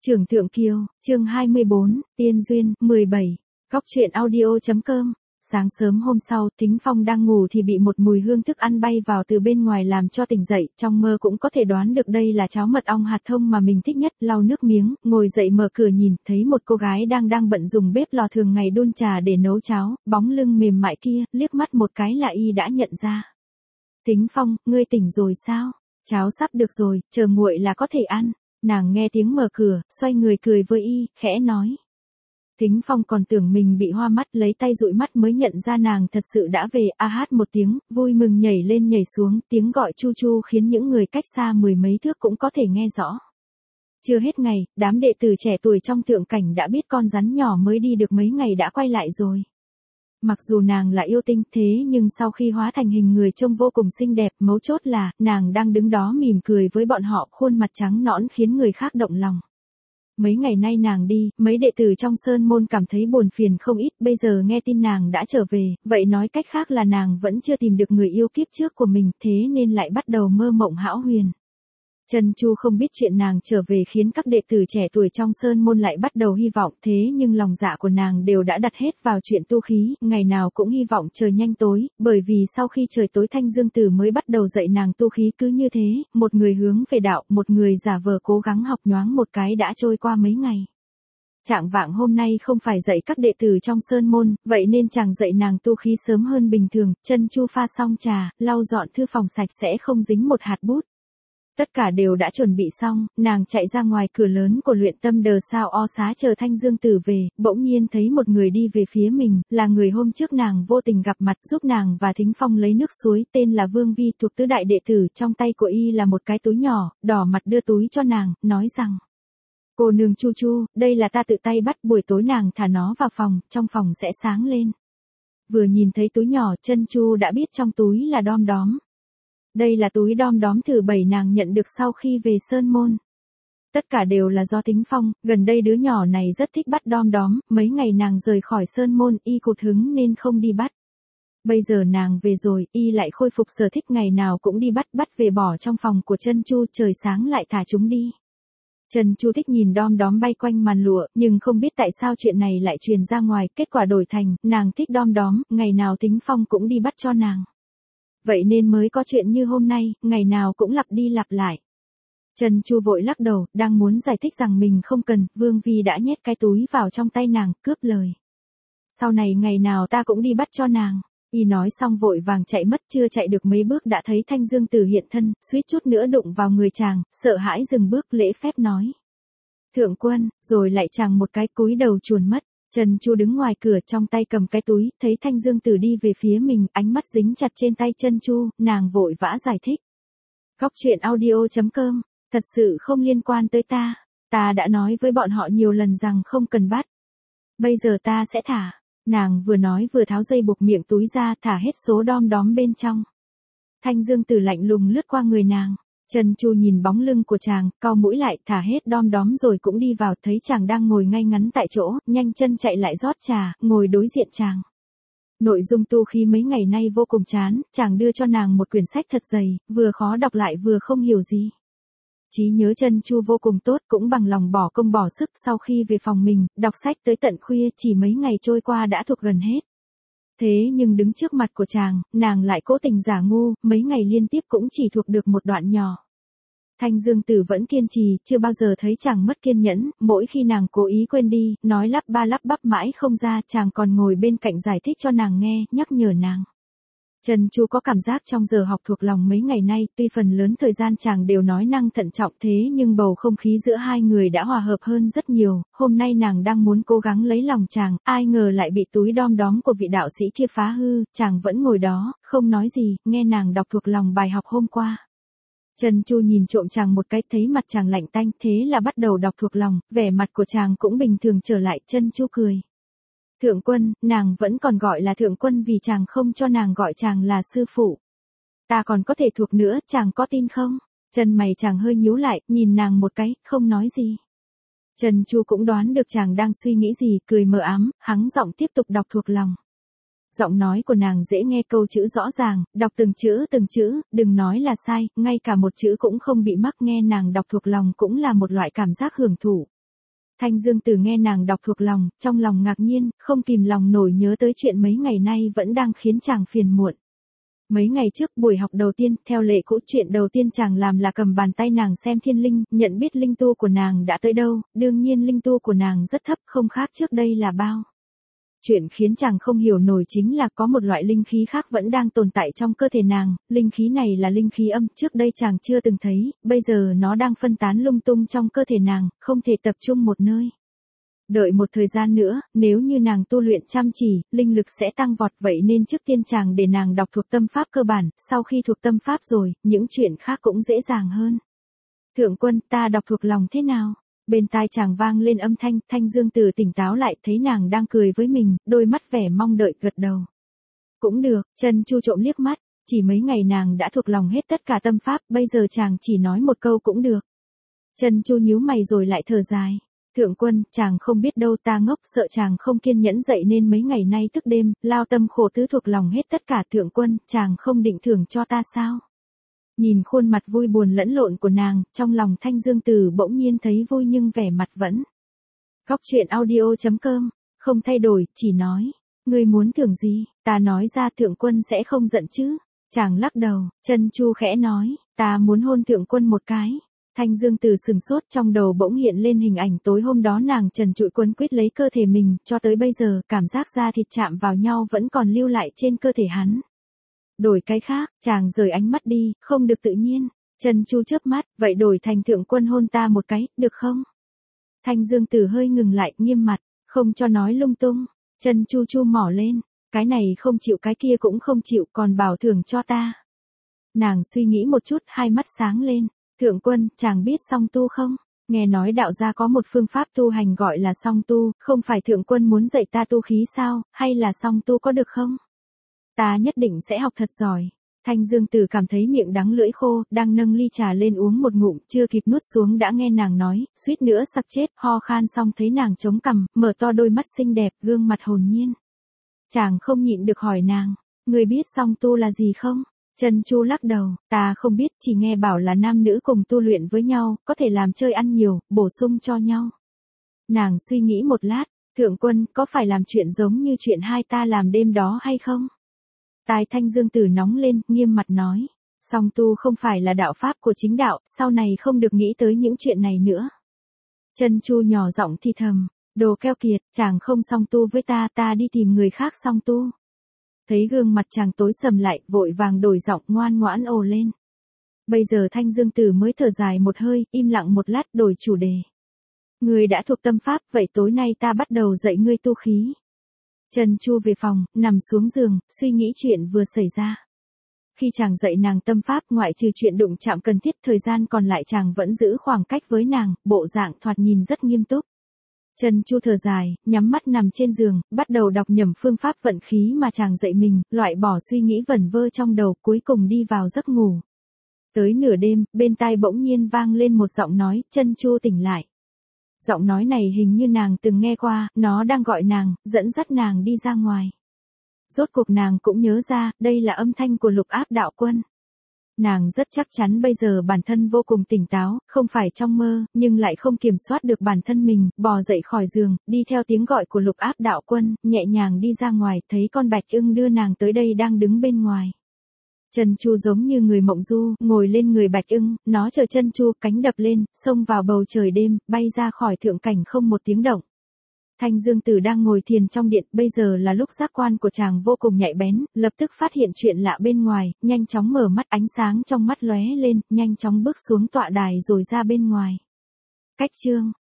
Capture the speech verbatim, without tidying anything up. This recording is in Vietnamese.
Trưởng Thượng Kiều, chương hai mươi bốn, Tiên Duyên, mười bảy. Góc truyện audio.com. Sáng sớm hôm sau, Thính Phong đang ngủ thì bị một mùi hương thức ăn bay vào từ bên ngoài làm cho tỉnh dậy, trong mơ cũng có thể đoán được đây là cháo mật ong hạt thông mà mình thích nhất, lau nước miếng, ngồi dậy mở cửa nhìn, thấy một cô gái đang đang bận dùng bếp lò thường ngày đun trà để nấu cháo, bóng lưng mềm mại kia, liếc mắt một cái là y đã nhận ra. Thính Phong, ngươi tỉnh rồi sao? Cháo sắp được rồi, chờ nguội là có thể ăn. Nàng nghe tiếng mở cửa, xoay người cười với y, khẽ nói. Thính Phong còn tưởng mình bị hoa mắt, lấy tay dụi mắt mới nhận ra nàng thật sự đã về, a hát một tiếng, vui mừng nhảy lên nhảy xuống, tiếng gọi chu chu khiến những người cách xa mười mấy thước cũng có thể nghe rõ. Chưa hết ngày, đám đệ tử trẻ tuổi trong thượng cảnh đã biết con rắn nhỏ mới đi được mấy ngày đã quay lại rồi. Mặc dù nàng là yêu tinh thế nhưng sau khi hóa thành hình người trông vô cùng xinh đẹp, mấu chốt là, nàng đang đứng đó mỉm cười với bọn họ, khuôn mặt trắng nõn khiến người khác động lòng. Mấy ngày nay nàng đi, mấy đệ tử trong sơn môn cảm thấy buồn phiền không ít, bây giờ nghe tin nàng đã trở về, vậy nói cách khác là nàng vẫn chưa tìm được người yêu kiếp trước của mình, thế nên lại bắt đầu mơ mộng hão huyền. Trần Chu không biết chuyện nàng trở về khiến các đệ tử trẻ tuổi trong sơn môn lại bắt đầu hy vọng, thế nhưng lòng dạ của nàng đều đã đặt hết vào chuyện tu khí, ngày nào cũng hy vọng trời nhanh tối, bởi vì sau khi trời tối Thanh Dương Tử mới bắt đầu dạy nàng tu khí, cứ như thế, một người hướng về đạo, một người giả vờ cố gắng học, nhoáng một cái đã trôi qua mấy ngày. Trạng vạng hôm nay không phải dạy các đệ tử trong sơn môn, vậy nên chàng dạy nàng tu khí sớm hơn bình thường. Trần Chu pha xong trà, lau dọn thư phòng sạch sẽ không dính một hạt bút. Tất cả đều đã chuẩn bị xong, nàng chạy ra ngoài cửa lớn của luyện tâm đờ sao o xá chờ Thanh Dương Tử về, bỗng nhiên thấy một người đi về phía mình, là người hôm trước nàng vô tình gặp mặt giúp nàng và Thính Phong lấy nước suối, tên là Vương Vi thuộc tứ đại đệ tử, trong tay của y là một cái túi nhỏ, đỏ mặt đưa túi cho nàng, nói rằng. Cô nương Chu Chu, đây là ta tự tay bắt, buổi tối nàng thả nó vào phòng, trong phòng sẽ sáng lên. Vừa nhìn thấy túi nhỏ, Trân Chu đã biết trong túi là đom đóm. Đây là túi đom đóm thứ bảy nàng nhận được sau khi về sơn môn. Tất cả đều là do Thính Phong, gần đây đứa nhỏ này rất thích bắt đom đóm, mấy ngày nàng rời khỏi sơn môn y cụt hứng nên không đi bắt. Bây giờ nàng về rồi, y lại khôi phục sở thích ngày nào cũng đi bắt, bắt về bỏ trong phòng của Trân Chu, trời sáng lại thả chúng đi. Trần Chu thích nhìn đom đóm bay quanh màn lụa, nhưng không biết tại sao chuyện này lại truyền ra ngoài, kết quả đổi thành, nàng thích đom đóm, ngày nào Thính Phong cũng đi bắt cho nàng. Vậy nên mới có chuyện như hôm nay, ngày nào cũng lặp đi lặp lại. Trần Chu vội lắc đầu, đang muốn giải thích rằng mình không cần, Vương Vi đã nhét cái túi vào trong tay nàng, cướp lời. Sau này ngày nào ta cũng đi bắt cho nàng. Y nói xong vội vàng chạy mất, chưa chạy được mấy bước đã thấy Thanh Dương Tử hiện thân, suýt chút nữa đụng vào người chàng, sợ hãi dừng bước lễ phép nói. Thượng quân, rồi lại chàng một cái cúi đầu chuồn mất. Trần Chu đứng ngoài cửa trong tay cầm cái túi, thấy Thanh Dương Tử đi về phía mình, ánh mắt dính chặt trên tay Trân Chu, nàng vội vã giải thích. Góc truyện audio.com, thật sự không liên quan tới ta, ta đã nói với bọn họ nhiều lần rằng không cần bắt. Bây giờ ta sẽ thả, nàng vừa nói vừa tháo dây buộc miệng túi ra, thả hết số đom đóm bên trong. Thanh Dương Tử lạnh lùng lướt qua người nàng. Trần Chu nhìn bóng lưng của chàng, cau mũi lại, thả hết đom đóm rồi cũng đi vào, thấy chàng đang ngồi ngay ngắn tại chỗ, nhanh chân chạy lại rót trà, ngồi đối diện chàng. Nội dung tu khí mấy ngày nay vô cùng chán, chàng đưa cho nàng một quyển sách thật dày, vừa khó đọc lại vừa không hiểu gì. Trí nhớ Trân Chu vô cùng tốt, cũng bằng lòng bỏ công bỏ sức, sau khi về phòng mình, đọc sách tới tận khuya, chỉ mấy ngày trôi qua đã thuộc gần hết. Thế nhưng đứng trước mặt của chàng, nàng lại cố tình giả ngu, mấy ngày liên tiếp cũng chỉ thuộc được một đoạn nhỏ. Thanh Dương Tử vẫn kiên trì, chưa bao giờ thấy chàng mất kiên nhẫn, mỗi khi nàng cố ý quên đi, nói lắp ba lắp bắp mãi không ra, chàng còn ngồi bên cạnh giải thích cho nàng nghe, nhắc nhở nàng. Trần Chu có cảm giác trong giờ học thuộc lòng mấy ngày nay, tuy phần lớn thời gian chàng đều nói năng thận trọng thế nhưng bầu không khí giữa hai người đã hòa hợp hơn rất nhiều, hôm nay nàng đang muốn cố gắng lấy lòng chàng, ai ngờ lại bị túi đom đóm của vị đạo sĩ kia phá hư, chàng vẫn ngồi đó, không nói gì, nghe nàng đọc thuộc lòng bài học hôm qua. Trần Chu nhìn trộm chàng một cái, thấy mặt chàng lạnh tanh, thế là bắt đầu đọc thuộc lòng, vẻ mặt của chàng cũng bình thường trở lại. Trân Chu cười. Thượng quân, nàng vẫn còn gọi là thượng quân vì chàng không cho nàng gọi chàng là sư phụ. Ta còn có thể thuộc nữa, chàng có tin không? Chân mày chàng hơi nhíu lại, nhìn nàng một cái, không nói gì. Trần Chu cũng đoán được chàng đang suy nghĩ gì, cười mờ ám, hắng giọng tiếp tục đọc thuộc lòng. Giọng nói của nàng dễ nghe, câu chữ rõ ràng, đọc từng chữ từng chữ, đừng nói là sai, ngay cả một chữ cũng không bị mắc, nghe nàng đọc thuộc lòng cũng là một loại cảm giác hưởng thụ. Thanh Dương Tử nghe nàng đọc thuộc lòng, trong lòng ngạc nhiên, không kìm lòng nổi nhớ tới chuyện mấy ngày nay vẫn đang khiến chàng phiền muộn. Mấy ngày trước buổi học đầu tiên, theo lệ cũ chuyện đầu tiên chàng làm là cầm bàn tay nàng xem thiên linh, nhận biết linh tu của nàng đã tới đâu, đương nhiên linh tu của nàng rất thấp, không khác trước đây là bao. Chuyện khiến chàng không hiểu nổi chính là có một loại linh khí khác vẫn đang tồn tại trong cơ thể nàng, linh khí này là linh khí âm, trước đây chàng chưa từng thấy, bây giờ nó đang phân tán lung tung trong cơ thể nàng, không thể tập trung một nơi. Đợi một thời gian nữa, nếu như nàng tu luyện chăm chỉ, linh lực sẽ tăng vọt, vậy nên trước tiên chàng để nàng đọc thuộc tâm pháp cơ bản, sau khi thuộc tâm pháp rồi, những chuyện khác cũng dễ dàng hơn. Thượng quân, ta đọc thuộc lòng thế nào? Bên tai chàng vang lên âm thanh, Thanh Dương Tử tỉnh táo lại, thấy nàng đang cười với mình, đôi mắt vẻ mong đợi, gật đầu. Cũng được, Chân Chu trộm liếc mắt, chỉ mấy ngày nàng đã thuộc lòng hết tất cả tâm pháp, bây giờ chàng chỉ nói một câu cũng được. Chân Chu nhíu mày rồi lại thở dài. Thượng quân, chàng không biết đâu, ta ngốc, sợ chàng không kiên nhẫn dậy nên mấy ngày nay thức đêm, lao tâm khổ tứ thuộc lòng hết tất cả. Thượng quân, chàng không định thưởng cho ta sao? Nhìn khuôn mặt vui buồn lẫn lộn của nàng, trong lòng Thanh Dương Tử bỗng nhiên thấy vui nhưng vẻ mặt vẫn. Góc truyện audio chấm com, không thay đổi, chỉ nói, ngươi muốn thưởng gì, ta nói ra thượng quân sẽ không giận chứ? Chàng lắc đầu, Chân Chu khẽ nói, ta muốn hôn thượng quân một cái. Thanh Dương Tử sừng sốt, trong đầu bỗng hiện lên hình ảnh tối hôm đó nàng trần trụi quấn quýt lấy cơ thể mình, cho tới bây giờ, cảm giác da thịt chạm vào nhau vẫn còn lưu lại trên cơ thể hắn. Đổi cái khác, chàng rời ánh mắt đi, không được tự nhiên. Chân Chu chớp mắt, vậy đổi thành thượng quân hôn ta một cái, được không? Thanh Dương Tử hơi ngừng lại, nghiêm mặt, không cho nói lung tung. Chân Chu chu mỏ lên, cái này không chịu cái kia cũng không chịu, còn bảo thưởng cho ta. Nàng suy nghĩ một chút, hai mắt sáng lên. Thượng quân, chàng biết song tu không? Nghe nói đạo gia có một phương pháp tu hành gọi là song tu, không phải thượng quân muốn dạy ta tu khí sao, hay là song tu có được không? Ta nhất định sẽ học thật giỏi. Thanh Dương Tử cảm thấy miệng đắng lưỡi khô, đang nâng ly trà lên uống một ngụm, chưa kịp nuốt xuống đã nghe nàng nói, suýt nữa sặc chết, ho khan xong thấy nàng chống cằm, mở to đôi mắt xinh đẹp, gương mặt hồn nhiên. Chàng không nhịn được hỏi nàng, người biết song tu là gì không? Chân Chu lắc đầu, ta không biết, chỉ nghe bảo là nam nữ cùng tu luyện với nhau, có thể làm chơi ăn nhiều, bổ sung cho nhau. Nàng suy nghĩ một lát, thượng quân, có phải làm chuyện giống như chuyện hai ta làm đêm đó hay không? Tai Thanh Dương Tử nóng lên, nghiêm mặt nói, song tu không phải là đạo pháp của chính đạo, sau này không được nghĩ tới những chuyện này nữa. Chân Chu nhỏ giọng thì thầm, đồ keo kiệt, chàng không song tu với ta, ta đi tìm người khác song tu. Thấy gương mặt chàng tối sầm lại, vội vàng đổi giọng, ngoan ngoãn ồ lên. Bây giờ Thanh Dương Tử mới thở dài một hơi, im lặng một lát, đổi chủ đề. Người đã thuộc tâm pháp, vậy tối nay ta bắt đầu dạy ngươi tu khí. Chân Chu về phòng, nằm xuống giường, suy nghĩ chuyện vừa xảy ra. Khi chàng dạy nàng tâm pháp, ngoại trừ chuyện đụng chạm cần thiết, thời gian còn lại chàng vẫn giữ khoảng cách với nàng, bộ dạng thoạt nhìn rất nghiêm túc. Chân Chu thở dài, nhắm mắt nằm trên giường, bắt đầu đọc nhẩm phương pháp vận khí mà chàng dạy mình, loại bỏ suy nghĩ vẩn vơ trong đầu, cuối cùng đi vào giấc ngủ. Tới nửa đêm, bên tai bỗng nhiên vang lên một giọng nói, Chân Chu tỉnh lại. Giọng nói này hình như nàng từng nghe qua, nó đang gọi nàng, dẫn dắt nàng đi ra ngoài. Rốt cuộc nàng cũng nhớ ra, đây là âm thanh của Lục Áp đạo quân. Nàng rất chắc chắn bây giờ bản thân vô cùng tỉnh táo, không phải trong mơ, nhưng lại không kiểm soát được bản thân mình, bò dậy khỏi giường, đi theo tiếng gọi của Lục Áp đạo quân, nhẹ nhàng đi ra ngoài, thấy con bạch ưng đưa nàng tới đây đang đứng bên ngoài. Chân Chu giống như người mộng du, ngồi lên người bạch ưng, nó chờ Chân Chu, cánh đập lên, xông vào bầu trời đêm, bay ra khỏi thượng cảnh không một tiếng động. Thanh Dương Tử đang ngồi thiền trong điện, bây giờ là lúc giác quan của chàng vô cùng nhạy bén, lập tức phát hiện chuyện lạ bên ngoài, nhanh chóng mở mắt, ánh sáng trong mắt lóe lên, nhanh chóng bước xuống tọa đài rồi ra bên ngoài. Cách chương